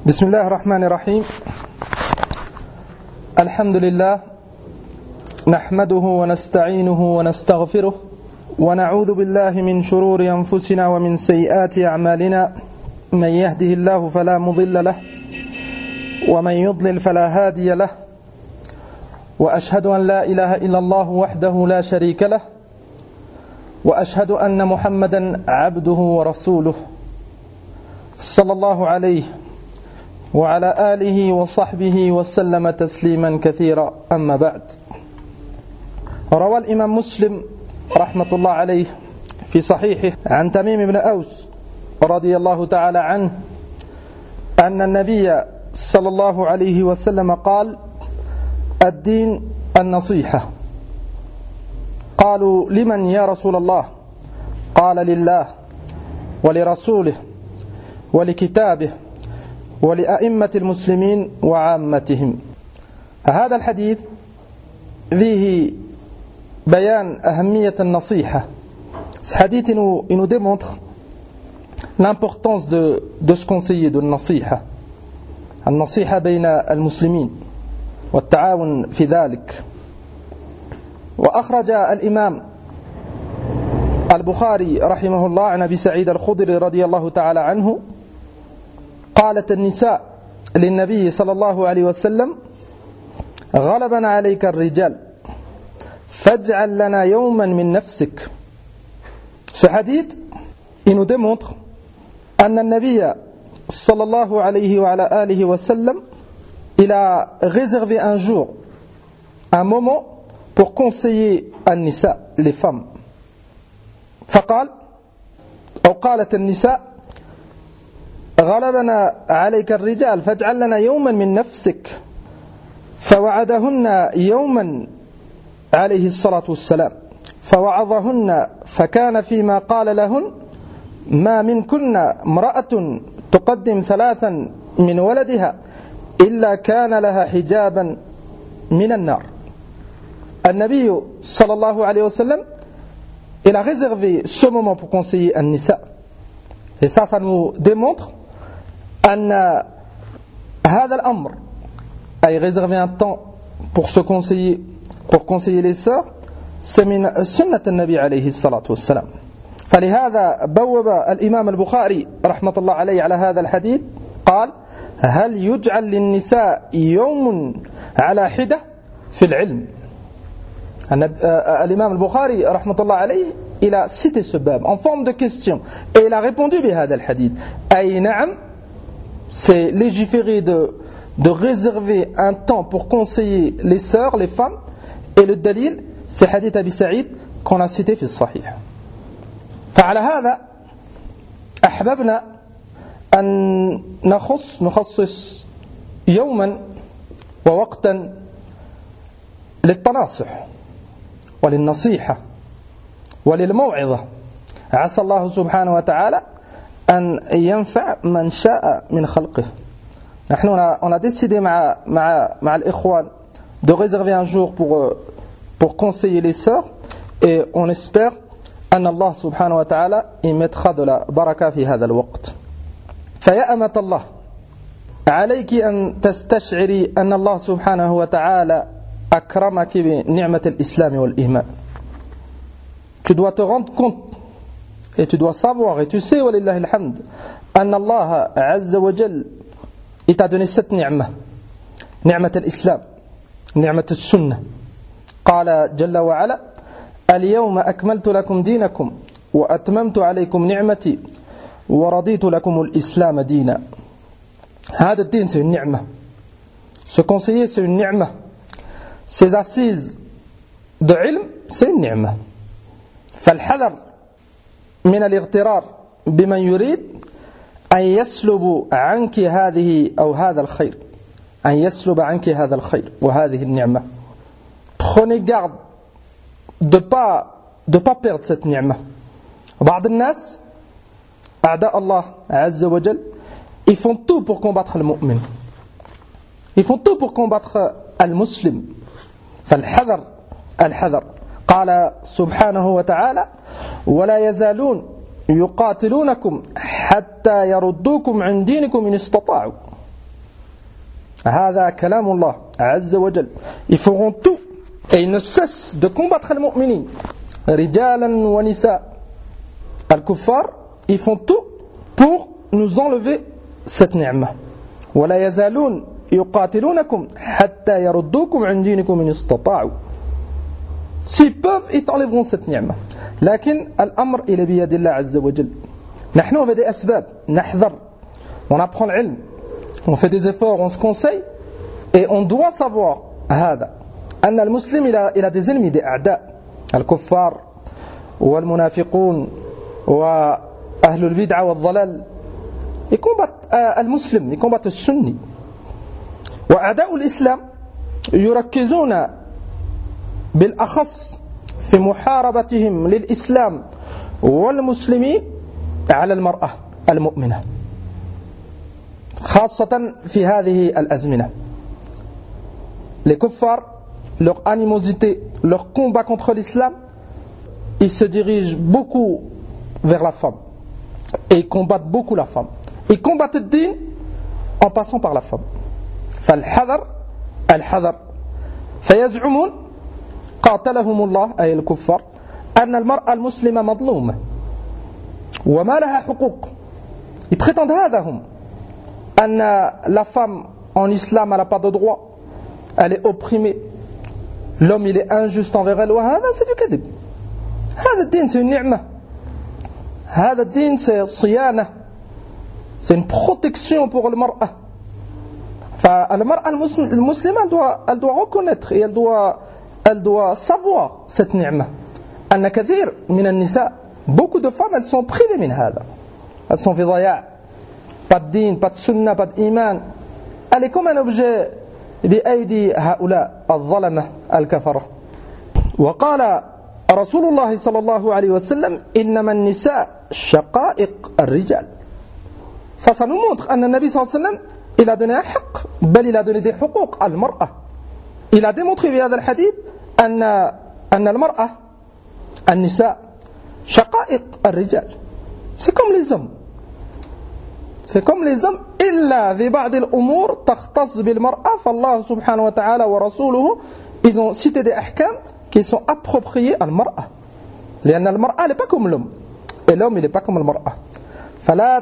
بسم الله الرحمن الرحيم. الحمد لله نحمده ونستعينه ونستغفره ونعوذ بالله من شرور أنفسنا ومن سيئات أعمالنا. من يهده الله فلا مضل له ومن يضلل فلا هادي له، وأشهد أن لا إله إلا الله وحده لا شريك له، وأشهد أن محمدا عبده ورسوله صلى الله عليه وعلى آله وصحبه وسلم تسليما كثيرا. أما بعد، روى الإمام مسلم رحمة الله عليه في صحيحه عن تميم بن أوس رضي الله تعالى عنه أن النبي صلى الله عليه وسلم قال: الدين النصيحة. قالوا: لمن يا رسول الله؟ قال: لله ولرسوله ولكتابه ولأئمة المسلمين وعامتهم. هذا الحديث فيه بيان أهمية النصيحة. Ce hadith nous démontre l'importance de se conseiller, de النصيحة. النصيحة بين المسلمين والتعاون في ذلك. وأخرج الإمام البخاري رحمه الله عن أبي سعيد الخدري رضي الله تعالى عنه: قالت النساء للنبي صلى الله عليه وسلم: غلبنا عليك الرجال فاجعل لنا يوما من نفسك. Ce hadith, il nous démontre أن النبي صلى الله عليه وعلى آله وسلم, il a réservé un jour, un moment pour conseiller النساء, les femmes. فقال أو قالت النساء: غلبنا عليك الرجال فاجعل لنا يوما من نفسك. فوعدهن يوما عليه الصلاة والسلام فوعظهن، فكان فيما قال لهن: ما منكن امرأة تقدم ثلاثا من ولدها إلا كان لها حجابا من النار. النبي صلى الله عليه وسلم, il a réservé ce moment pour conseiller un nisa. Et ça nous démontre أن هذا الأمر, أي réserver un temps pour se conseiller, pour conseiller les sœurs, c'est من سنة النبي عليه الصلاة والسلام. فلهذا بوب الإمام البخاري رحمة الله عليه على هذا الحديث قال: هل يجعل للنساء يوم على حدة في العلم. الإمام البخاري رحمة الله عليه, il a cité ce bab en forme de question et il a répondu بهذا الحديث. أي نعم, c'est légiféré de réserver un temps pour conseiller les sœurs, les femmes, et le dalil, c'est hadith Abi Saïd qu'on a cité في الصحيح. فعلى هذا أحببنا أن نخصص يوما ووقتا للتناصح وللنصيحة وللموعظة. عسى الله سبحانه وتعالى أن ينفع من شاء من خلقه. نحن on a décidé مع الإخوان de réserver un jour pour conseiller les sœurs, et on espère أن الله سبحانه وتعالى y mettra de la baraka في هذا الوقت. فيا أمة الله, عليك أن تستشعري أن الله سبحانه وتعالى أكرمك بنعمة الإسلام والإيمان. Tu dois te rendre compte et tu dois savoir, et tu sais, walillah alhamd, أن الله عز وجل, il t'a donné cette ni'mah, نعمة الإسلام, نعمة السنة. قال جل وعلا: اليوم أكملت لكم دينكم وأتممت عليكم نعمتي ورضيت لكم الإسلام دينا. هذا الدين, c'est une ni'mah. Se conseiller, c'est une ni'mah. Ces assises de ilm, c'est une ni'mah. فالحذر من الاغترار بمن يريد أن يسلب عنك هذه أو هذا الخير, أن يسلب عنك هذا الخير وهذه النعمة. Prenez garde de pas perdre cette ni'mah. بعض الناس أعداء الله عز وجل, ils font tout pour combattre le mu'min, ils font tout pour combattre المسلم. فالحذر الحذر. قال سبحانه وتعالى: ولا يزالون يقاتلونكم حتى يردوكم عن دينكم إن استطاعوا. هذا كلام الله عز وجل. Ils feront tout et ils ne cessent de combattre les mu'minin, rijalan wa nisa. Al-kuffar, ils font tout pour nous enlever cette ni'ma. ولا يزالون يقاتلونكم حتى يردوكم عن دينكم إن استطاعوا. S'ils peuvent, ils t'enlèveront cette ni'ma. لكن الأمر إلى بيد الله عز وجل. نحن on fait des أسباب, نحذر, on apprend l'ilm, on fait des efforts, on se conseille, et on doit savoir هذا أن المسلم il a des ennemis, des أعداء, الكفار والمنافقون وأهل البدعة والضلال. Ils combattent المسلم, ils combattent السني. وأعداء الإسلام يركزون بالأخص في محاربتهم للإسلام والمسلمين على المرأة المؤمنة خاصة في هذه الأزمنة. Les kuffars, leur animosité, leur combat contre l'islam, ils se dirigent beaucoup vers la femme et ils combattent beaucoup la femme. Ils combattent le din en passant par la femme. فالحذر الحذر. فيزعمون قاتلهم الله أي الكفار أن المرأة المسلمة مظلومة وما لها حقوق. Ils prétendent هذا هم أن la femme en islam elle n'a pas de droit, elle est opprimée, l'homme il est injuste envers elle. وهذا c'est du كذب. هذا الدين c'est une نعمة, هذا الدين c'est صيانة, c'est une protection pour المرأة. فالمرأة المسلمة elle doit reconnaître et elle doit savoir cette ni'ma. أن كثير من النساء, beaucoup de femmes elles sont privées من هذا, elles sont في ضياع, pas de din, pas de sunna, pas d'iman. Elle est comme un objet بأيدي هؤلاء الظلمة الكفرة. وقال رسول الله صلى الله عليه وسلم إنما النساء شقائق الرجال. Ça nous montre أن النبي صلى الله عليه وسلم il a donné un حق, بل il a donné des حقوق المرأة. Il a démontré في هذا الحديث أن المرأة النساء شقائق الرجال. C'est comme les hommes. C'est comme les hommes إلا في بعض الأمور تختص بالمرأة. فالله سبحانه وتعالى ورسوله ils ont cité des ahkam qui sont appropriés à المرأة. لأن المرأة n'est pas comme l'homme et l'homme il n'est pas comme المرأة. فلا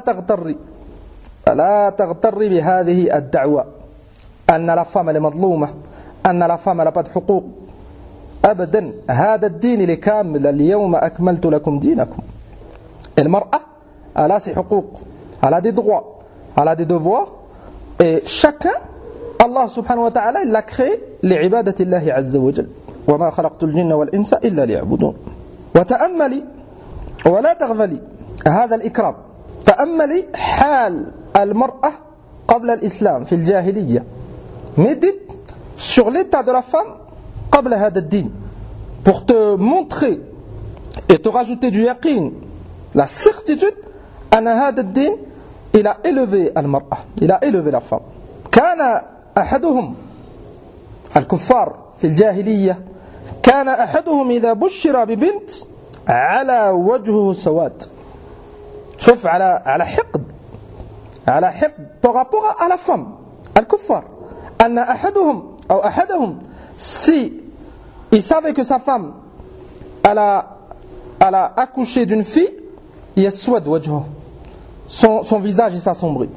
تغتري بهذه الدعوة أن la femme elle est مظلومة, أن la femme elle n'a pas de حقوق. أبدا, هذا الدين لكامل. اليوم أكملت لكم دينكم. المرأة elle a ses حقوق, elle a des droits, elle a des devoirs, et chacun, Allah subhanahu wa ta'ala il l'a créé لعبادة الله عز وجل. وما خلقت الجن والإنس إلا ليعبدون. وتأملي ولا تغفلي هذا الإكرام. تأملي حال المرأة قبل الإسلام في الجاهلية. Médite sur l'état de la femme قبل هذا الدين pour te montrer et te rajouter du yaqin, la certitude أن هذا الدين il a élevé المرأة, il a élevé la femme. كان أحدهم الكفار في الجاهلية كان أحدهم إذا بشر ببنت على وجهه سواد. شوف على حقد par rapport à la femme الكفار أن أحدهم si il savait que sa femme elle a accouché d'une fille, يسود وجهه, son visage il s'assombrit.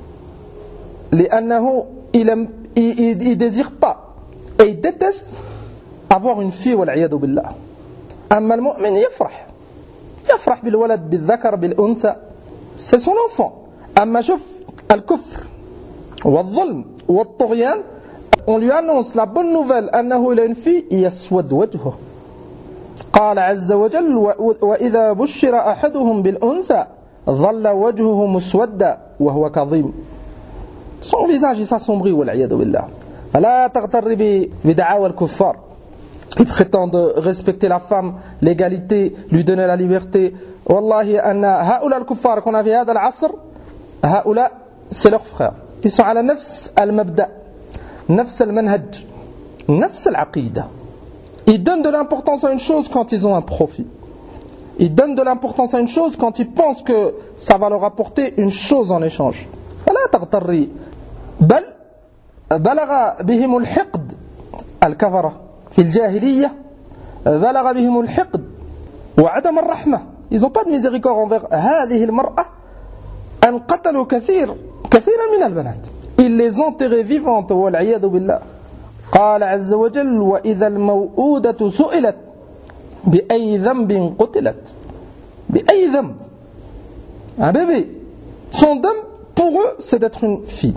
لأنه il désire pas et il déteste avoir une fille والعياذ بالله. أما المؤمن يفرح بالولد بالذكر بالأنثى, c'est son enfant. أما شوف الكفر والظلم والطغيان, on lui annonce la bonne nouvelle أنه il a une fille, يسود وجهه. قال عز وجل وإذا بشر أحدهم بالأنثى ظل وجهه مسودا وهو كظيم. Son visage il s'assombrit والعياذ بالله. فلا تغتر بدعاوى الكفار. Ils prétendent respecter la femme, l'égalité, lui donner la liberté. والله أن هؤلاء الكفار qu'on a في هذا العصر هؤلاء c'est leurs frères. Ils sont على نفس المبدأ, نفس المنهج, نفس العقيدة. Ils donnent de l'importance à une chose quand ils ont un profit. Ils donnent de l'importance à une chose quand ils pensent que ça va leur apporter une chose en échange. فلا تغتري بل بلغ بهم الحقد الكفرة في الجاهلية بلغ بهم الحقد وعدم الرحمة. Ils n'ont pas de miséricorde envers هذه المرأة أن قتلوا كثيرا من البنات. Ils les enterraient vivantes والعياذ بالله. قال عز وجل وإذا الموءودة سئلت بأي ذنب قتلت. بأي ذنب. Un bébé, son dame pour eux c'est d'être une fille.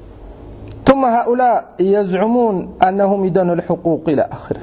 ثم هؤلاء يزعمون أنهم يدنوا الحقوق إلى آخره.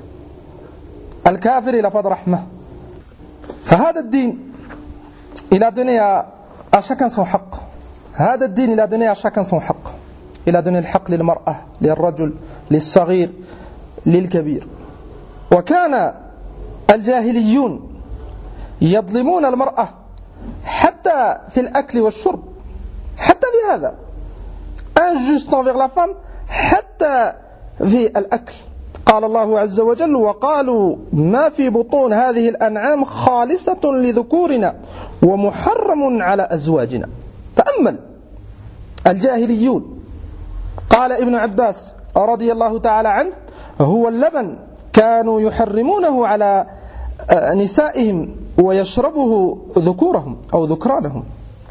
الكافر il n'a pas de rahmah. فهذا الدين il a donné à chacun son حق. هذا الدين il a donné à chacun son حق. Il a donné الحق للمرأة للرجل للصغير للكبير. وكان الجاهليون يظلمون المرأة حتى في الأكل والشرب. حتى في هذا injuste envers la femme حتى في الأكل. قال الله عز وجل وقالوا ما في بطون هذه الأنعام خالصة لذكورنا ومحرم على أزواجنا. تأمل الجاهليون. قال ابن عباس رضي الله تعالى عنه هو اللبن كانوا يحرمونه على نسائهم ويشربه ذكورهم أو ذكرانهم.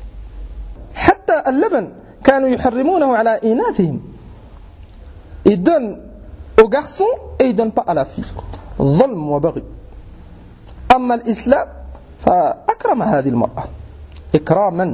حتى اللبن كانوا يحرمونه على إناثهم. Ils donnent aux garçons et ils donnent pas à la fille. ظلم وبغي. أما الإسلام فأكرم هذه المرأة إكراما.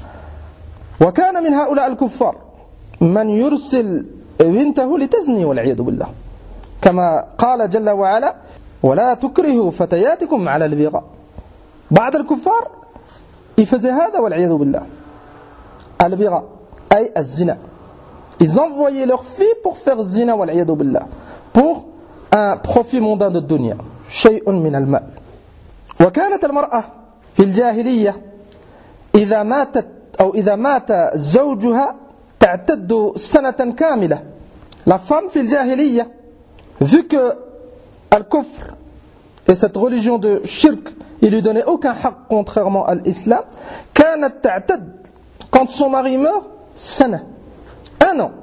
وكان من هؤلاء الكفار من يرسل بنته لتزني والعياذ بالله كما قال جل وعلا ولا تكرهوا فتياتكم على البغاء. بعض الكفار يفزي هذا والعياذ بالله. البغاء أي الزنا. Ils envoyaient leurs filles pour faire zina والعياذ بالله pour un profit mondain de dunya شيء من المال. وكانت المرأة في الجاهلية إذا ماتت أو إذا مات زوجها تعتد سنة كاملة. La femme في الجاهلية vu que al-kufr et cette religion de shirk il lui donnait aucun haq contrairement à l'islam كانت تعتد quand son mari meurt سنة un an.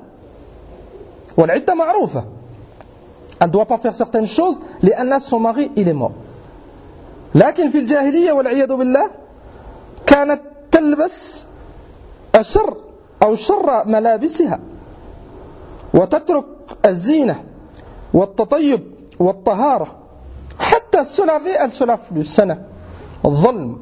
والعدة معروفة. Elle ne doit pas faire certaines choses لأن son mari il est mort. لكن في الجاهلية والعياذ بالله كانت تلبس الشر أو شر ملابسها وتترك الزينة والتطيب والطهارة حتى se laver elle se lave plus سنة. الظلم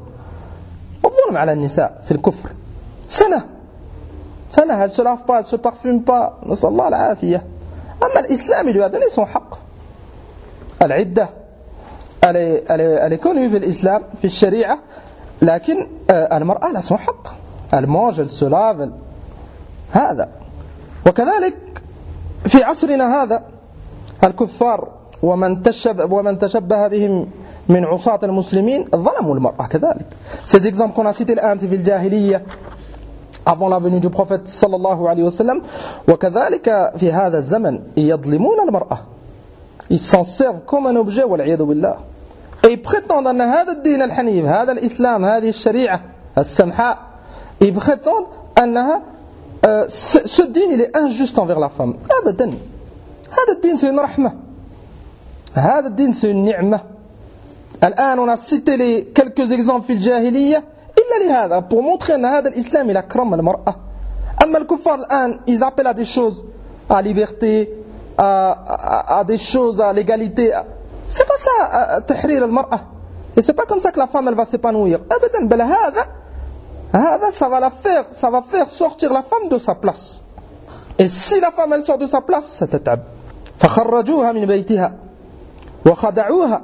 على النساء في الكفر سنة elle se lave pas, elle se parfume pas. نسأل الله العافية. أما الإسلام il lui a donné son حق. العدة elle est connue في الإسلام في الشريعة لكن المرأة لها son حق. Elle mange, elle se lave. هذا وكذلك في عصرنا هذا الكفار ومن تشبه بهم من عصاة المسلمين ظلموا المرأة كذلك. Ces exemples qu'on a cités الآن في الجاهلية avant la venue du prophète صلى الله عليه وسلم وكذلك في هذا الزمن يظلمون المرأة. Ils s'en servent comme un objet والعياذ بالله. Et ils prétendent أن هذا الدين الحنيف هذا الإسلام هذه الشريعة السمحاء ils prétendent أنها ce دين il est injuste envers la femme. أبدا. هذا الدين c'est une رحمة. هذا الدين c'est une نعمة. الآن on a cité les quelques exemples في الجاهلية إلا لهذا pour montrer أن هذا الإسلام il أكرم المرأة. أما الكفار الآن ils appellent à des choses à liberté à des choses à l'égalité. C'est pas ça تحرير المرأة. Et c'est pas comme ça que la femme elle va s'épanouir. أبدا. بل هذا ça va faire sortir la femme de sa place. Et si la femme elle sort de sa place ستتعب. فخرجوها من بيتها وخدعوها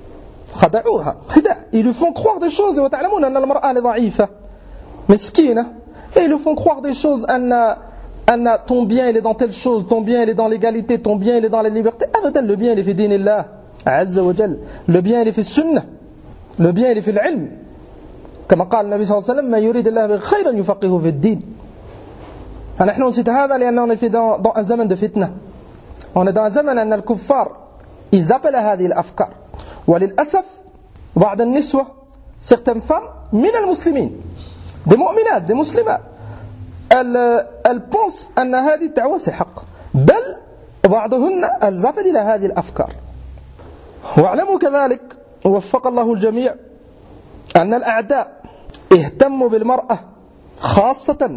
خداع. Ils lui font croire des choses وتعلمون أن المرأة ضعيفة مسكينة et ils lui font croire des choses أن ton bien il est dans telle chose, ton bien il est dans l'égalité, ton bien il est dans la liberté. أبدا. Le bien il est في دين الله عز وجل. Le bien il est في السنة. Le bien il est في العلم. كما قال النبي صلى الله عليه وسلم ما يريد الله به خيرا يفقهه في الدين. نحن نسيت هذا لأننا في dans un زمن de fitna. On est dans un زمن أن الكفار ils appellent à هذه الأفكار. وللأسف بعض النسوة certaines femmes من المسلمين des مؤمنات des مسلمات elles pensent أن هذه الدعوة c'est حق. بل وبعضهن الزفل إلى هذه الأفكار. واعلموا كذلك وفق الله الجميع أن الأعداء اهتموا بالمرأة خاصة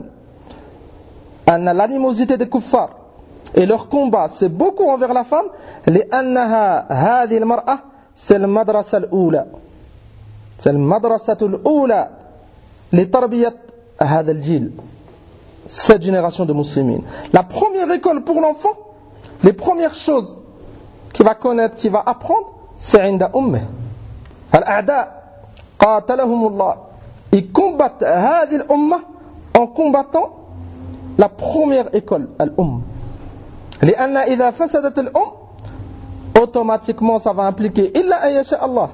أن l'animosité des kuffar et leur combat c'est beaucoup envers la femme لأنها هذه المرأة c'est المدرسة الأولى c'est المدرسة الأولى لتربية هذا الجيل cette génération de musulmans. La première école pour l'enfant, les premières choses qu'il va connaître, qu'il va apprendre, c'est عند أمه. الأعداء قاتلهم الله, ils combattent هذه الأمة en combattant la première école, الأم. لأن إذا فسدت الأم automatiquement ça va impliquer إلا أن يشاء الله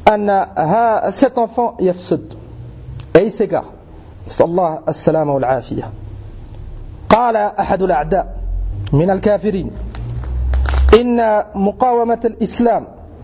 أن cet enfant يفسد et il s'égare. نسأل الله السلامة والعافية. قال أحد الأعداء من الكافرين إن مقاومة الإسلام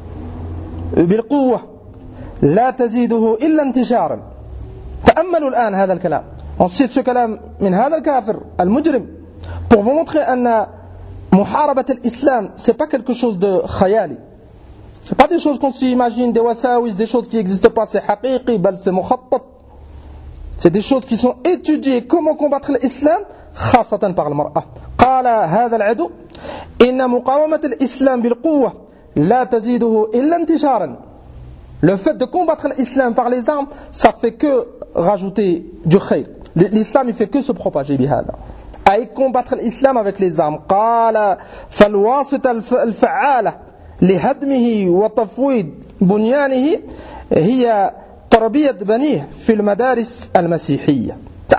بالقوة لا تزيده إلا انتشارا. تأملوا الآن هذا الكلام. Ensuite ce كلام من هذا الكافر المجرم pour vous montrer أن محاربة الإسلام c'est pas quelque chose de خيالي. C'est pas des choses qu'on s'imagine, des wasawis, des choses qui n'existent pas, c'est حقيقي بل c'est مخطط. C'est des choses qui sont étudiées. Comment combattre l'islam خاصة par المرأة. قال هذا العدو إن مقاومة الإسلام بالقوة لا تزيده إلا انتشارا. Le fait de combattre l'islam par les armes, ça fait que rajouter du khayr. L'islam il fait que se propager بهذا. أي combattre l'islam avec les armes. قال فالواسطة الفعالة لهدمه وتفويض بنيانه هي تربية بنيه في المدارس المسيحية.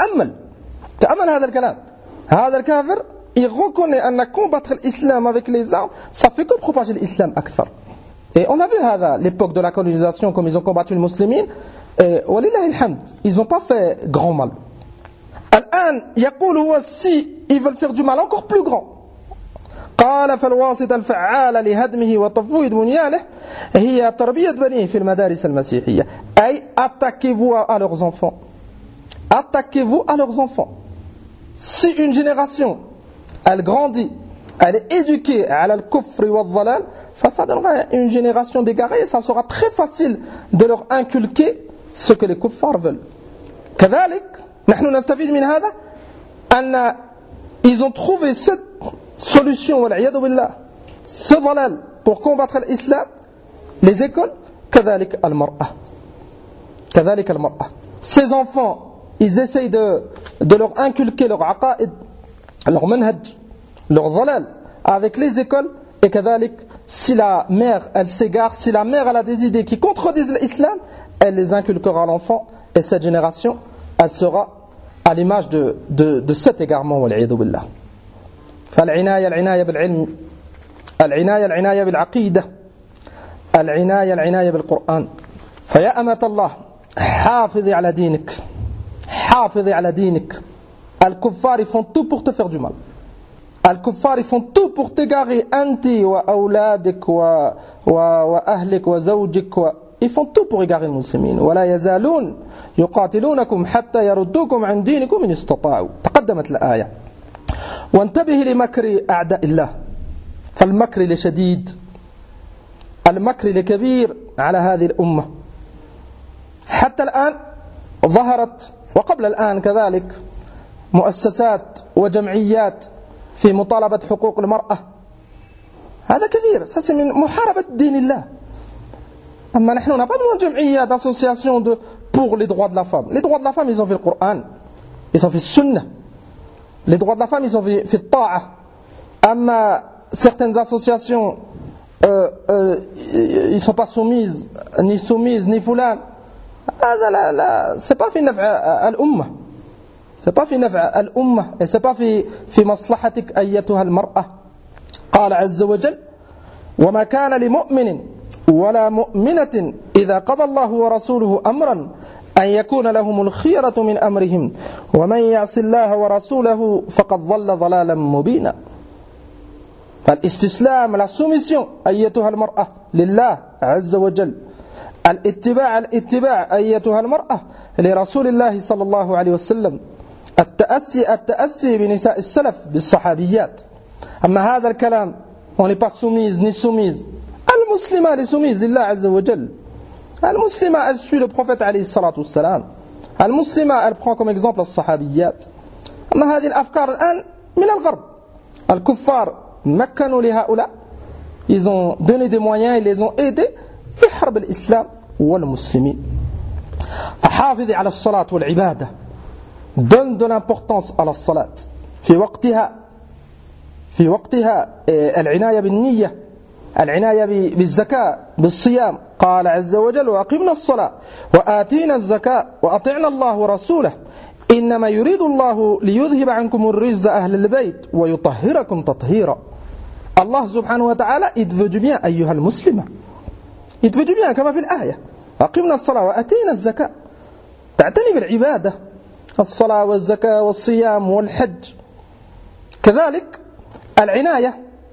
تأمل هذا الكلام. هذا الكافر il reconnaît أن combattre l'islam avec les armes ça fait que propager l'islam أكثر. Et on a vu هذا l'époque de la colonisation comme ils ont combattu les musulmans. ولله الحمد ils n'ont pas fait grand mal. الآن يقول هو si ils veulent faire du mal encore plus grand. قال فالواسطة الفعالة لهدمه وتفويض بنيانه هي تربية بنيه في المدارس المسيحية. أي attaquez-vous à leurs enfants. Attaquez-vous à leurs enfants. Si une génération elle grandit, elle est éduquée à al-kufr wa al-dhalal, ça donnera une génération d'égarés et ça sera très facile de leur inculquer ce que les kuffars veulent. كذلك نحن نستفيد من هذا أن ils ont trouvé cette solution والعياذ بالله ce dhalal pour combattre l'islam les écoles كذلك المرأة. Ces enfants ils essayent de leur inculquer leur aqaïd, leur manhaj, leur dhalal avec les écoles. Et كذلك si la mère elle s'égare, si la mère elle a des idées qui contredisent l'islam, elle les inculquera à l'enfant et cette génération elle sera à l'image de cet égarement والعياذ بالله. فالعناية بالعلم، العناية بالعقيدة، العناية بالقرآن. فيا أمة الله حافظي على دينك، حافظي على دينك. الكفار font tout pour te faire du mal. الكفار font tout pour t'égarer أنت وأولادك وأهلك وزوجك ils font tout pour égarer les musulmans. ولا يزالون يقاتلونكم حتى يردوكم عن دينكم إن استطاعوا. تقدمت الآية. وانتبه لمكر أعداء الله فالمكر لشديد، المكر لكبير على هذه الأمة. حتى الآن ظهرت وقبل الآن كذلك مؤسسات وجمعيات في مطالبة حقوق المرأة. هذا كثير c'est من محاربة دين الله. أما نحن on n'a pas besoin de جمعيات d'associations pour les droits de la femme. Les droits de la femme ils ont fait le Coran, ils ont fait le Sunna. Les droits de la femme ils ont fait le Ta'a. أما certaines associations ils sont pas soumises ni fulan. هذا لا c'est pas في نفع الأمة. c'est pas في نفع الأمة et c'est pas في مصلحتك أيتها المرأة. قال عز وجل وما كان لمؤمن ولا مؤمنة إذا قضى الله ورسوله أمرا أن يكون لهم الخيرة من أمرهم ومن يعص الله ورسوله فقد ضل ضلالا مبينا. فالاستسلام la soumission أيتها المرأة لله عز وجل. الاتباع أيتها المرأة لرسول الله صلى الله عليه وسلم. التأسي بنساء السلف بالصحابيات. أما هذا الكلام on n'est pas soumise ni soumise. المسلمة elle est soumise لله عز وجل. المسلمة elle suit le prophète عليه الصلاة والسلام. المسلمة elle prend comme exemple الصحابيات. أما هذه الأفكار الآن من الغرب. الكفار مكنوا لهؤلاء. Ils ont donné des moyens, ils les ont aidés بحرب الإسلام والمسلمين. حافظ على الصلاة والعبادة. Donne de l'importance à la salat. في وقتها العناية بالنية، العناية بالزكاة، بالصيام. قال عز وجل: وأقمنا الصلاة وآتينا الزكاة وأطعنا الله ورسوله إنما يريد الله ليذهب عنكم الرجز أهل البيت ويطهركم تطهيرا. Allah subhanahu wa ta'ala, il te veut du bien, أيها المسلمة. Il te veut du bien كما في الآية. أقمنا الصلاة وآتينا الزكاة. تعتني بالعبادة، الصلاة والزكاة والصيام والحج. كذلك العناية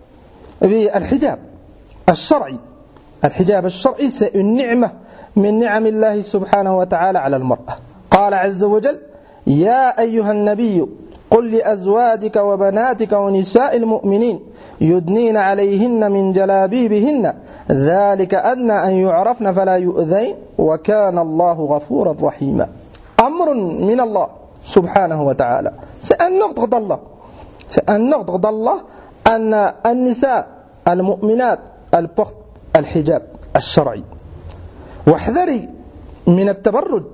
بالحجاب الشرعي. الحجاب الشرعي c'est une نعمة من نعم الله سبحانه وتعالى على المرأة. قال عز وجل: يا أيها النبي قل لأزواجك وبناتك ونساء المؤمنين يدنين عليهن من جلابيبهن ذلك أدنى أن يعرفن فلا يؤذين وكان الله غفورا رحيما. أمر من الله سبحانه وتعالى. C'est un ordre d'Allah. C'est un ordre d'Allah أن النساء المؤمنات elles portent الحجاب الشرعي. واحذري من التبرج.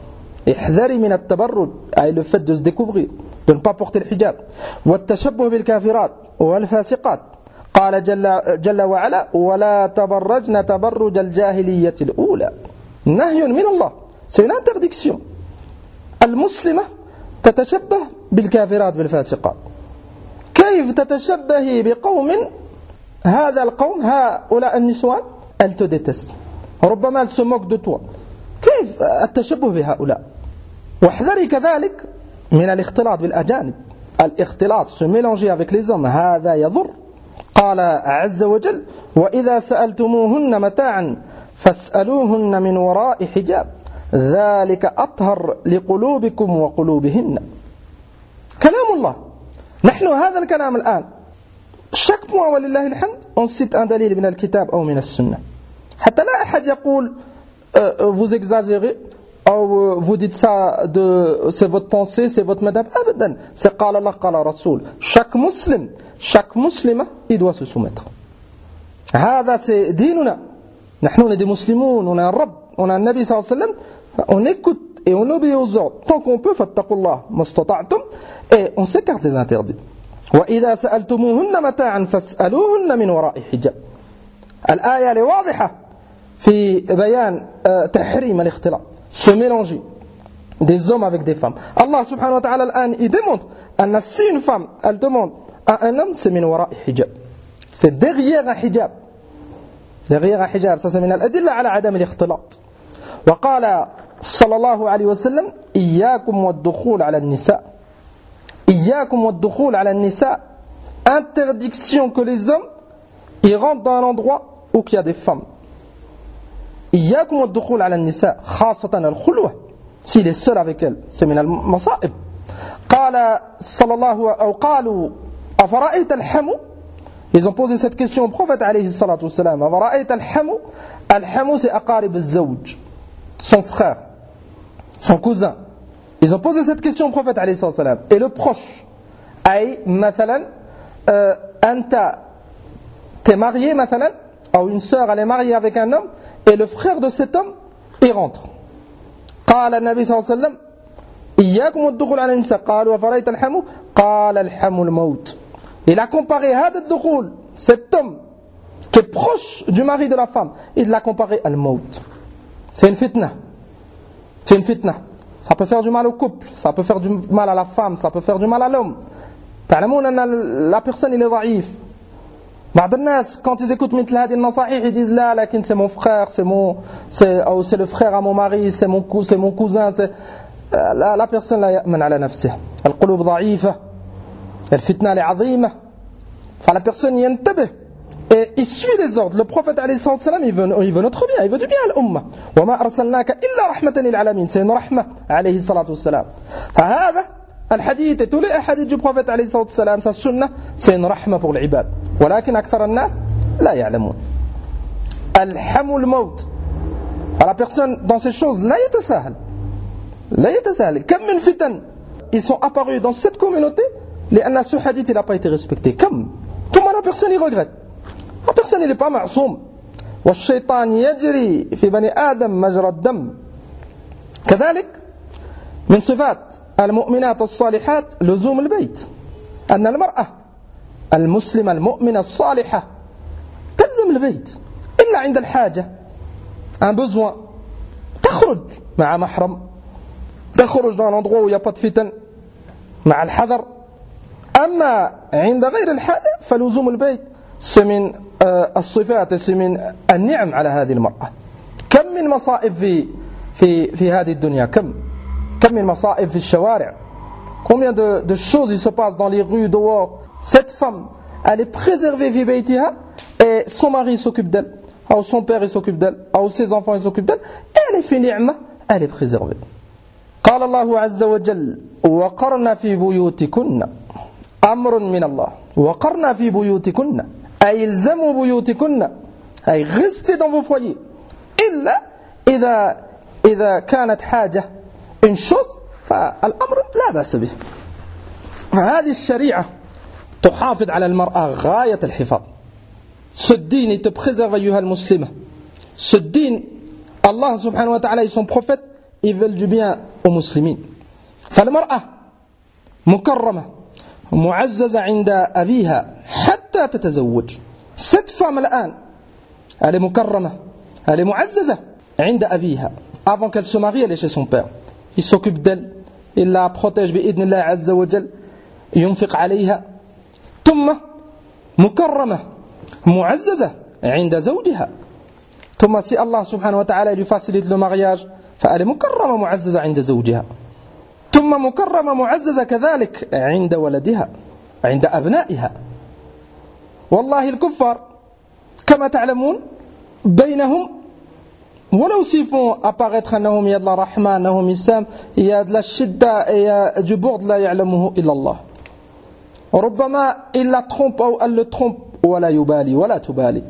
احذري من التبرج أي le fait de se découvrir, de ne pas porter le hijab. والتشبه بالكافرات والفاسقات. قال جل وعلا: ولا تبرجن تبرج الجاهلية الأولى. نهي من الله. C'est une interdiction. المسلمة تتشبه بالكافرات بالفاسقات. كيف تتشبهي بقوم هذا القوم هؤلاء النسوان elles te détestent. ربما elles se moquent de toi. كيف التشبه بهؤلاء؟ واحذري كذلك من الاختلاط بالأجانب. الاختلاط se mélanger avec les hommes هذا يضر. قال عز وجل: وإذا سألتموهن متاعا فاسألوهن من وراء حجاب ذلك أطهر لقلوبكم وقلوبهن. كلام الله. نحن هذا الكلام الآن chaque mois ولله الحمد on cite un دليل من الكتاب أو من السنة حتى لا أحد يقول vous exagérez ou vous dites ça c'est votre pensée, c'est votre madhab. Abadan, c'est قال الله قال رسول. Chaque musulman il doit se soumettre. هذا c'est ديننا. نحن on est des musulmans, on a un Rabb, on a un Nabi sallallahu alayhi wa sallam, on écoute et on obéit aux ordres tant qu'on peut. fattaqullah mastata'tum, et on s'écarte des interdits. وإذا سألتموهن متاعا فاسألوهن من وراء حجاب. الآية واضحة في بيان تحريم الاختلاط, se mélanger des hommes avec des femmes. Allah subhanahu wa ta'ala الآن il démontre أن si une femme elle demande à un homme, c'est من وراء حجاب, c'est derrière un hijab. derrière un hijab, ça c'est من الأدلة على عدم الاختلاط. وقال صلى الله عليه وسلم: إياكم والدخول على النساء. إياكم والدخول على النساء. Interdiction que les hommes ils rentrent dans un endroit où il y a des femmes. إياكم والدخول على النساء خاصة الخلوة. s'il est seul avec elle, c'est من المصائب. قال صلى الله أو قالوا أفرأيت الحمو. Ils ont posé cette question au prophète عليه الصلاة والسلام. أفرأيت الحمو. الحمو c'est أقارب الزوج, son frère, son cousin. Ils ont posé cette question au prophète عليه الصلاة والسلام. Et le proche, أي مثلا أنت t'es marié مثلا, ou une sœur elle est mariée avec un homme et le frère de cet homme il rentre. قال النبي صلى الله عليه وسلم: إياكم والدخول على النساء. قالوا أفرأيت الحمو. قال الحمو الموت. Il a comparé هذا الدخول, cet homme qui est proche du mari de la femme, il l'a comparé à al-maut. C'est une fitna. C'est une fitna. Ça peut faire du mal au couple, ça peut faire du mal à la femme, ça peut faire du mal à l'homme. تعلمون أن la personne il est ضعيف. بعض الناس quand ils écoutent مثل هذه النصائح ils disent لا لكن c'est mon frère, c'est le frère à mon mari, c'est mon cousin, c'est la personne لا يأمن على نفسه. القلوب ضعيفة. الفتنة عظيمة. فلا personne ينتبه et il suit les ordres. Le prophète عليه الصلاة والسلام il veut notre bien, il veut du bien à l'umma. وما أرسلناك إلا رحمة للعالمين. c'est une رحمة عليه الصلاة والسلام. فهذا الحديث et tous les hadiths du prophète عليه الصلاة والسلام, sa sunnah, c'est une rahma pour l'ibad. ولكن أكثر الناس لا يعلمون. الحم الموت. La personne dans ces choses لا يتساهل. لا يتساهل. كم من فتن ils sont apparus dans cette communauté لأن ce hadith il n'a pas été respecté. كم. Comment la personne y regrette. La personne il n'est pas معصوم. والشيطان يجري في بني آدم مجرى الدم. كذلك من صفات المؤمنات الصالحات لزوم البيت. أن المرأة المسلمة المؤمنة الصالحة تلزم البيت إلا عند الحاجة un besoin. تخرج مع محرم, تخرج dans un endroit où il n'y a pas de fitan مع الحذر. أما عند غير الحاجة فلزوم البيت c'est من الصفات, c'est من النعم على هذه المرأة. كم من مصائب في هذه الدنيا, كم من مصائب في الشوارع. Combien de choses il se passe dans les rues, dehors. Cette femme, elle est préservée في بيتها et son mari s'occupe d'elle, ou son père il s'occupe d'elle, ou ses enfants ils s'occupent d'elle, et elle est في نعمة, elle est préservée. قال الله عز وجل وقرن في بيوتكن أمر من الله. وقرن في بيوتكن أي الزموا بيوتكن أي restez dans vos foyers إلا إذا كانت حاجة une chose فالأمر لا بأس به. فهذه الشريعة تحافظ على المرأة غاية الحفاظ. Ce din il te préserve أيها المسلمة. Ce din Allah subhanahu wa ta'ala et son prophète ils veulent du bien aux musulmans. فالمرأة مكرمة معززة عند أبيها حتى تتزوج. Cette femme الآن elle est مكرمة, elle est معززة عند أبيها. Avant qu'elle se marie, elle est chez son père. Il s'occupe d'elle, il la protège بإذن الله عز وجل, ينفق عليها. ثم مكرمة معززة عند زوجها. ثم si Allah subhanahu wa ta'ala lui facilite le mariage, فelle est مكرمة معززة عند زوجها. ثم مكرمة معززة كذلك عند ولدها, عند أبنائها. والله الكفار كما تعلمون بينهم ولو s'ils font apparaître أنهم يد la rahma, أنهم إسلام, il y a de la shidda et il y a du bord لا يعلمه إلا الله. ربما il la trompe ou elle le trompe ولا يبالي ولا تبالي.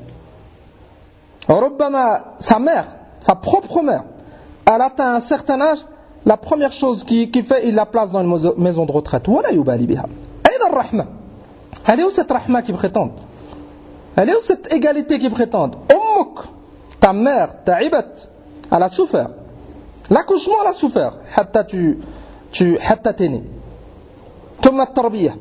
ربما sa mère, sa propre mère, elle atteint un certain âge, la première chose qu'il fait, il la place dans une maison de retraite. ولا يبالي بها. أين الرحمة? Elle est où cette rahma qui prétend? Elle est où cette égalité qui prétend? أمك, ta mère, تعبت, elle a souffert. L'accouchement, elle a souffert. حتى t'es né. ثم التربية.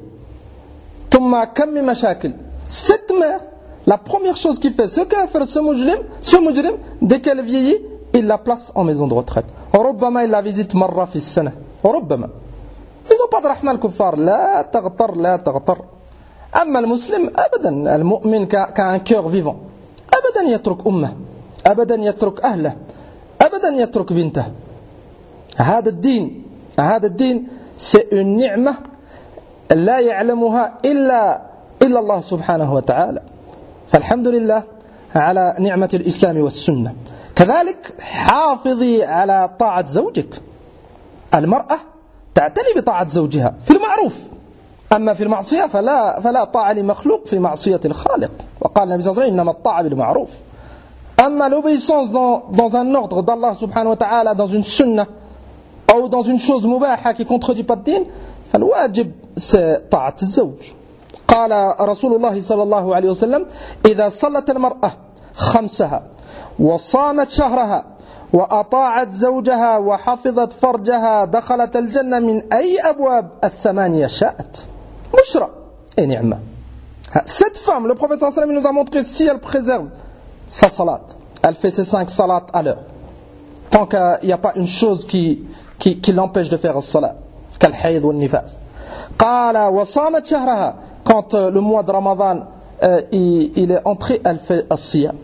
ثم كم من مشاكل. Cette mère, la première chose qu'il fait, ce qu'a fait ce mujrim, dès qu'elle vieillit, il la place en maison de retraite. ربما il la visite مرة في السنة. ربما. Ils n'ont pas de rahma الكفار. لا تغتر. أما المسلم أبدا, المؤمن كان cœur vivant. أبدا يترك أمه, أبدا يترك أهله, أبدا يترك بنته. هذا الدين c'est une نعمة لا يعلمها إلا الله سبحانه وتعالى. فالحمد لله على نعمة الإسلام والسنة. كذلك حافظي على طاعة زوجك. المرأة تعتني بطاعة زوجها في المعروف. أما في المعصية فلا طاعة لمخلوق في معصية الخالق. وقال النبي صلى الله عليه وسلم إنما الطاعة بالمعروف. أما l'obéissance dans un ordre d'Allah subhanahu wa ta'ala, dans une sunnah ou dans une chose mubaha qui contredit pas le din, فالواجب c'est طاعة الزوج. قال رسول الله صلى الله عليه وسلم إذا صلت المرأة خمسها وصامت شهرها وأطاعت زوجها وحفظت فرجها دخلت الجنة من أي أبواب الثمانية شاءت. بشرى et نعمة. Cette femme, le prophète sallallahu alayhi wa sallam nous a montré, si elle préserve sa salat, elle fait ses 5 salats à l'heure, tant qu'il n'y a pas une chose qui l'empêche de faire la salat, كالحيض والنفاس. قال وصامت شهرها, quand le mois de Ramadan il est entré, elle fait الصيام.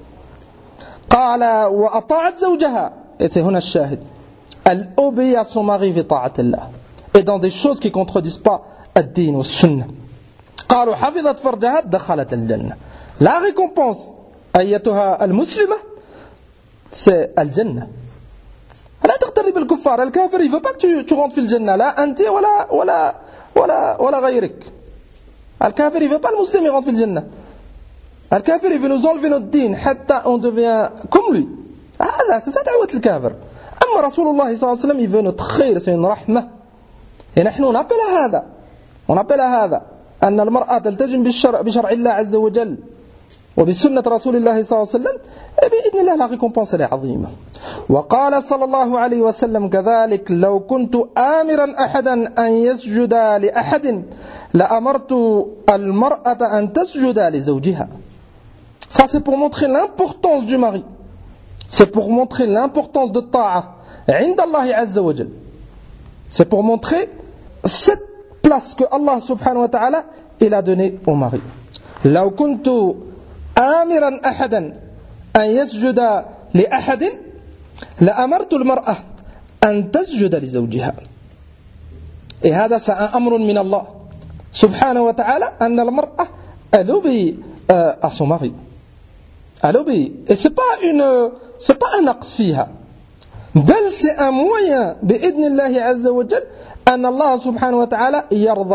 قال وأطاعت زوجها, et c'est هنا الشاهد, elle obéit à son mari في طاعة الله, et dans des choses qui ne contredisent pas الدين والسنة. قالوا حفظت فرجها دخلت الجنة. La récompense أيتها المسلمة c'est الجنة. لا تغتر بالكفار. الكافر il veut pas que tu rentres في الجنة لا أنت ولا غيرك. الكافر il veut pas le musulman il rentre في الجنة. الكافر il veut nous enlever notre dîn حتى on devient comme lui. هذا c'est ça دعوة الكافر. أما رسول الله صلى الله عليه وسلم il veut notre خير, c'est une رحمة. Et نحن on appelle à هذا أن المرأة تلتزم بشرع الله عز وجل وبسنة رسول الله صلى الله عليه وسلم, بإذن الله لا récompense est عظيمة. وقال صلى الله عليه وسلم كذلك لو كنت آمرا أحدا أن يسجد لأحد لأمرت المرأة أن تسجد لزوجها. Ça c'est pour montrer l'importance du mari, c'est pour montrer l'importance de ta'a عند الله عز وجل, c'est pour montrer cette place que Allah subhanahu wa ta'ala il a donnée au mari. لو كنت آمرا أحدا أن يسجد لأحد لأمرت المرأة أن تسجد لزوجها. Et هذا c'est un أمر من الله subhanahu wa ta'ala أن المرأة elle obéit à son mari, elle obéit, et c'est pas un naqs فيها, بل c'est un moyen بإذن الله عز وجل أن الله سبحانه وتعالى يرضى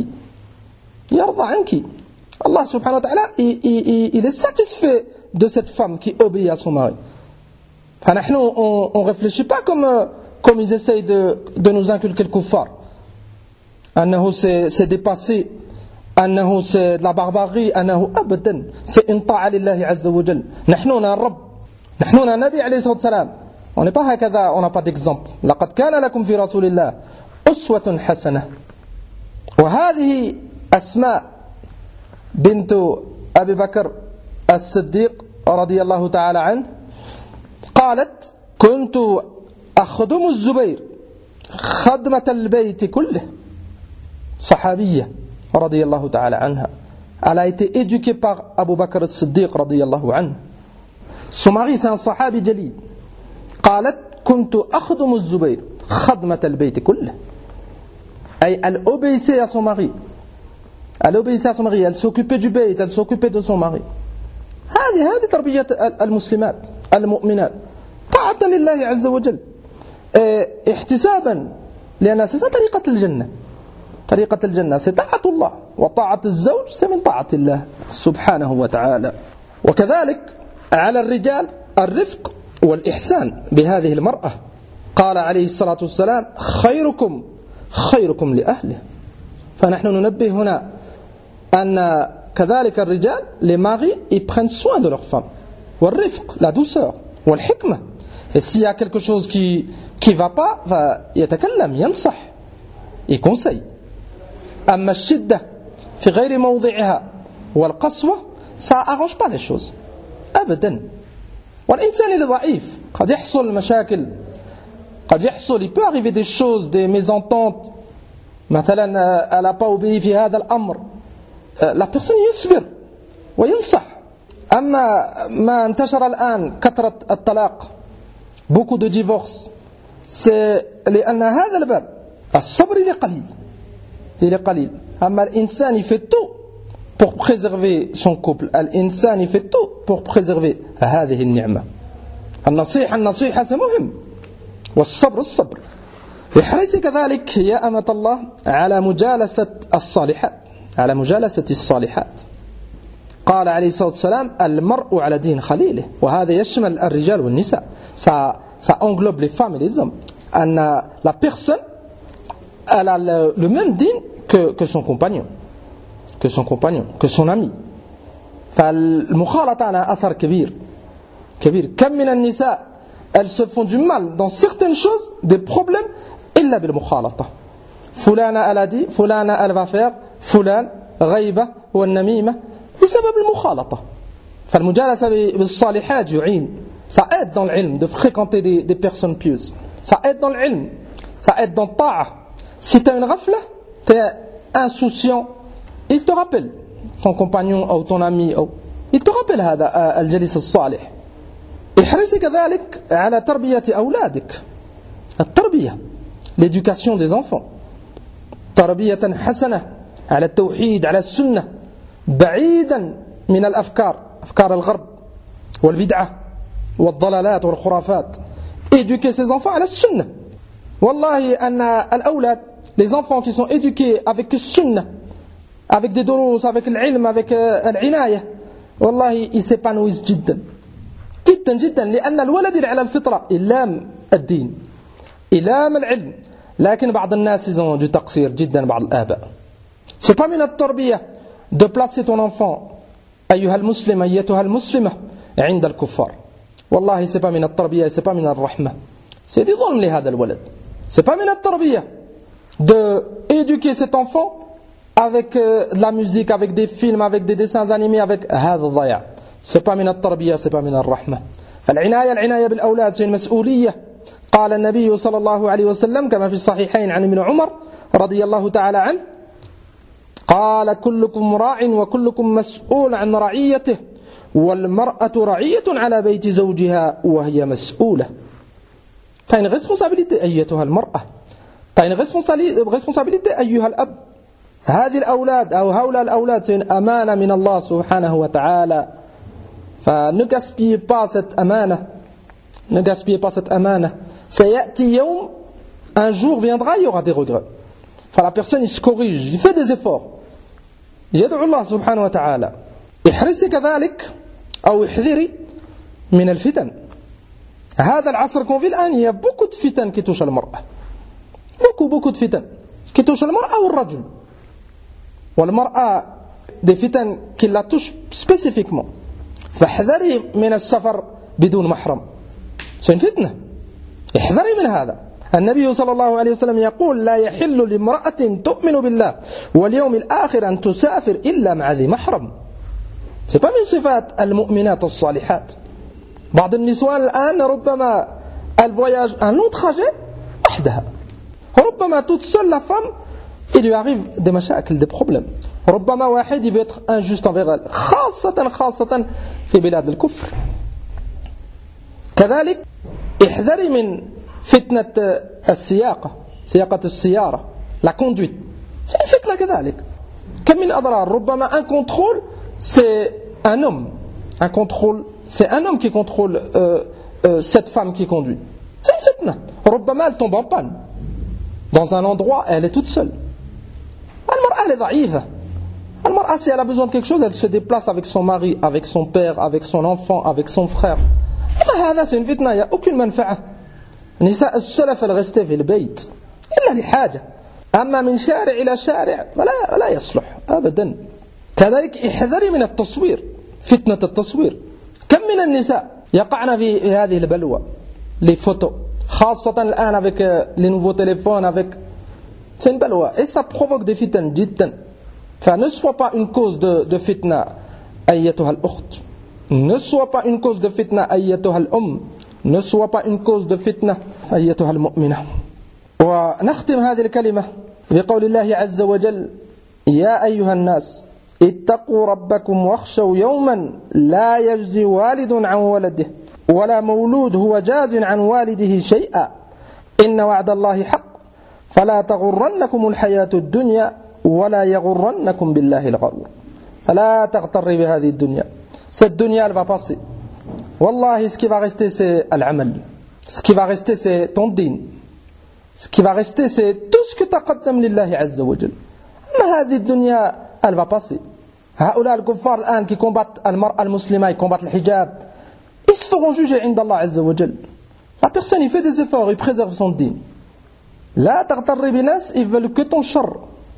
عنك. Allah subhanahu wa ta'ala il est satisfait de cette femme qui obéit à son mari. Enfin, on réfléchit pas comme ils essayent de nous inculquer le kuffar. أنه c'est dépassé, أنه c'est de la barbarie, أنه أبدا c'est une ta'a lillahi azza wa jal. نحن on a un Rabb, نحن on a un Nabi alayhi salam. On n'est pas هكذا, on n'a pas d'exemple. لقد كان لكم في رسول الله أسوة حسنة. وهذه أسماء بنت أبي بكر الصديق رضي الله تعالى عنه قالت كنت أخدم الزبير خدمة البيت كله. صحابية رضي الله تعالى عنها, elle a été éduquée par Abu Bakr al-Siddiq رضي الله عنه. Son mari c'est un sahabi jalil. قالت كنت أخدم الزبير خدمة البيت كله. Elle obéissait à son mari, elle s'occupait du bayt, elle s'occupait de son mari. هذه تربية المسلمات المؤمنات طاعة لله عز وجل, احتسابا, لأن c'est طريقة الجنة c'est طاعة الله, وطاعة الزوج c'est من طاعة الله سبحانه وتعالى. وكذلك على الرجال الرفق والإحسان بهذه المرأة. قال عليه الصلاة والسلام خيركم لأهله. فنحن ننبه هنا أن كذلك الرجال, les maris, ils prennent soin de leurs femmes. والرفق, la douceur, والحكمة. Et s'il y a quelque chose qui va pas, يتكلم, ينصح, il conseille. أما الشدة في غير موضعها والقسوة, ça arrange pas les choses أبدا. والإنسان اللي ضعيف قد يحصل مشاكل, il peut arriver des choses, des mésententes. مثلا elle n'a pas obéi في هذا الأمر, la personne يصبر وينصح. أما ما انتشر الآن كثرة الطلاق, beaucoup de divorces, c'est لأن هذا الباب الصبر il est قليل. أما الإنسان il fait tout pour préserver son couple, الإنسان il fait tout pour préserver هذه النعمة. النصيحة c'est مهم, والصبر. احرصي كذلك يا أمة الله على مجالسة الصالحات. قال عليه الصلاة والسلام المرء على دين خليله, وهذا يشمل الرجال والنساء. Ça englobe les femmes et les hommes. La personne elle a le même dîn que son compagnon, que son ami. فالمخالطة على أثر كبير. كم من النساء elles se font du mal dans certaines choses, des problèmes, إلا بالمخالطة. فلانة elle a dit, فلانة elle va faire, فلان غيبة والنميمة بسبب المخالطة. فالمجالسة بالصالحات يعين, ça aide dans l'ilm de fréquenter des personnes pieuses, ça aide dans l'ilm, ça aide dans ta'a. Si tu as une ghafla, tu es insouciant, il te rappelle ton compagnon ou ton ami, il te rappelle هذا الجليس الصالح. احرصي كذلك على تربية أولادك, التربية, l'éducation des enfants, تربية حسنة على التوحيد, على السنة, بعيدا من أفكار الغرب والبدعة والضلالات والخرافات. Éduquer ses enfants على السنة, Wallahi, les enfants qui sont éduqués avec le sunnah, avec des durous, avec l'ilm, avec l'inaya, wallahi, ils s'épanouissent جدا جدا جدا لأن الولد على الفطرة إلام الدين إلام العلم. لكن بعض الناس ils ont du تقصير جدا بعض الآباء. C'est pas من التربية de placer ton enfant أيها المسلم أيتها المسلمة عند الكفار. والله c'est pas من التربية, c'est pas من الرحمة. C'est du ظلم لهذا الولد. C'est pas من التربية de éduquer cet enfant avec de la musique, avec des films, avec des dessins animés, avec هذا الضياع. C'est pas من التربية, c'est pas من الرحمة. فالعناية بالأولاد c'est une مسؤولية. قال النبي صلى الله عليه وسلم كما في الصحيحين عن ابن عمر رضي الله تعالى عنه قال كلكم راع وكلكم مسؤول عن رعيته والمرأة رعية على بيت زوجها وهي مسؤولة. T'as une responsabilité أيتها المرأة. T'as une responsabilité أيها الأب. هذه الأولاد أو هؤلاء الأولاد c'est une أمانة من الله سبحانه وتعالى. فne gaspillez pas cette أمانة. Ne gaspillez pas cette أمانة. سيأتي يوم, un jour viendra, il y aura des regrets. Enfin, la personne il se corrige, il fait des efforts. يدعو الله سبحانه وتعالى. احرصي كذلك أو احذري من الفتن. هذا العصر qu'on vit الآن, il y a beaucoup de فتن qui touchent المرأة. Beaucoup de فتن qui touchent المرأة والرجل. والمرأة des فتن qui la touchent spécifiquement. فاحذري من السفر بدون محرم. C'est une فتنة. احذري من هذا. النبي صلى الله عليه وسلم يقول لا يحل لامرأة تؤمن بالله واليوم الآخر أن تسافر إلا مع ذي محرم. C'est pas من صفات المؤمنات الصالحات. بعض النسوان الآن ربما elle voyage un long trajet وحدها. ربما toute seule la femme il lui arrive des مشاكل, des problèmes. ربما واحد il veut être injuste envers elle. خاصة في بلاد الكفر. كذلك احذري من فتنة سياقة السيارة, la conduite. C'est une فتنة كذلك. كم من أضرار. ربما un contrôle c'est un homme. Un contrôle c'est un homme qui contrôle cette femme qui conduit. C'est une فتنة. ربما elle tombe en panne. Dans un endroit elle est toute seule. المرأة elle est ضعيفة. المرأة si elle a besoin de quelque chose elle se déplace avec son mari, avec son père, avec son enfant, avec son frère. هذا c'est une فتنة, il n'y a aucune منفعة. نساء السلف الغستة في البيت إلا لحاجة. أما من شارع إلى شارع فلا يصلح أبدا. كذلك احذري من التصوير, فتنة التصوير. كم من النساء يقعن في هذه البلوى, les photos, خاصة الآن avec les nouveaux téléphones, avec c'est une balwa et ça provoque des fitnes جدا. فne sois pas une cause de fitna أيتها الأخت. Ne sois pas une cause de fitna أيتها الأم. Ne sois pas une cause de fitna أيتها المؤمنة. ونختم هذه الكلمة بقول الله عز وجل يا أيها الناس اتقوا ربكم واخشوا يوما لا يجزي والد عن ولده ولا مولود هو جاز عن والده شيئا إن وعد الله حق فلا تغرنكم الحياة الدنيا ولا يغرنكم بالله الغرور. فلا تغتر بهذه الدنيا. Cette dunya elle va passer. Wallahi ce qui va rester c'est al-amal. Ce qui va rester c'est ton din. Ce qui va rester c'est tout ce que taqaddam lillahi azza wa jal. Mais cette dunya elle va passer. هؤلاء الكفار الآن qui combattent المرأة المسلمة, ils combattent le hijab, ils se feront juger عند الله عز وجل. La personne il fait des efforts, il préserve son din. لا تغتر بناس ils veulent que ton شر.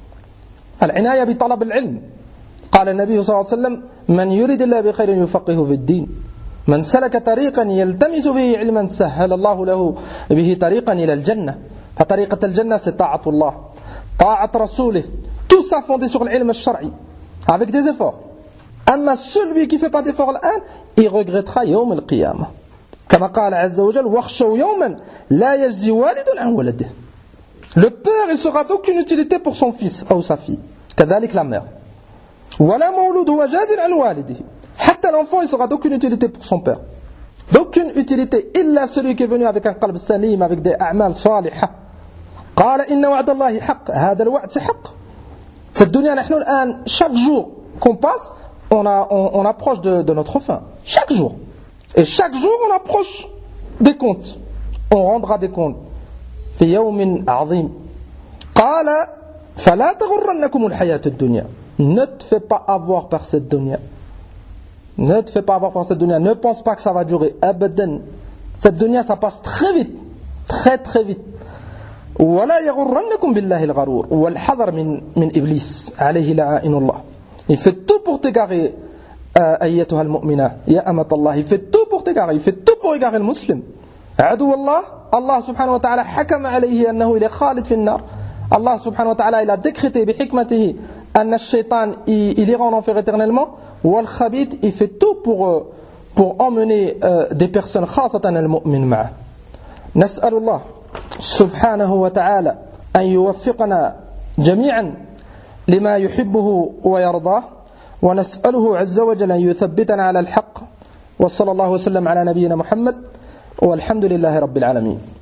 العناية بطلب العلم. قال النبي صلى الله عليه وسلم من يريد الله بخير يفقهه في الدين من سلك طريقا يلتمس به علما سهل الله له به طريقا إلى الجنة. فطريقة الجنة c'est طاعة الله, طاعة رسوله, tout ça fondé sur l'ilm الشرعي avec des efforts. أما celui qui fait pas d'efforts الآن il regrettera يوم القيامة. كما قال عز وجل واخشوا يوما لا يجزي والد عن ولده. Le père il sera d'aucune utilité pour son fils ou sa fille. كذلك la mère. ولا مولود هو جاز عن والده. حتى l'enfant il sera d'aucune utilité pour son père. D'aucune utilité إلا celui qui est venu avec un qalb salim, avec des أعمال صالحة. قال إن وعد الله حق. هذا الوعد c'est حق. Cette dunya نحن الآن chaque jour qu'on passe on approche de notre fin. Chaque jour. Et chaque jour on approche des comptes. On rendra des comptes. في يوم عظيم قال فلا تغرنكم الحياة الدنيا. Ne te fais pas avoir par cette dunya. Ne te fais pas avoir par cette dunya. Ne pense pas que ça va durer. Abadan. Cette dunya, ça passe très vite. Très très vite. ولا يغرنكم بالله الغرور. والحذر من إبليس عليه لعائن الله. Il fait tout pour t'égarer, أيتها المؤمنة يا أمة الله. Il fait tout pour t'égarer. Il fait tout pour égarer le musulman. عدو الله. Allah subhanahu wa ta'ala حكم عليه أنه إلى خالد في النار. Allah subhanahu wa ta'ala il a décrété بحكمته أن الشيطان il ira en enfer éternellement. والخبيث il fait tout pour emmener des personnes خاصة المؤمن معه. نسأل الله سبحانه وتعالى أن يوفقنا جميعا لما يحبه ويرضاه ونسأله عز وجل أن يثبتنا على الحق وصلى الله وسلم على نبينا محمد والحمد لله رب العالمين.